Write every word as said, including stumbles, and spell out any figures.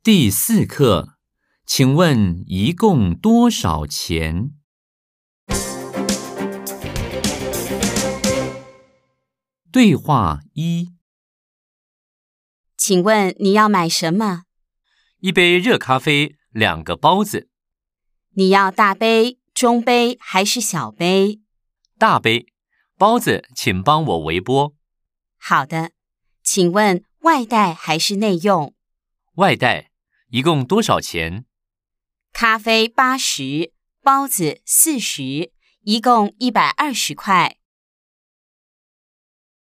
第四课，请问一共多少钱？对话一： 请问你要买什么？ 一杯热咖啡，两个包子。 你要大杯、中杯还是小杯？ 大杯。包子请帮我微波。 好的，请问外带还是内用？ 外带。一共多少钱？ 咖啡八十，包子四十，一共一百二十块。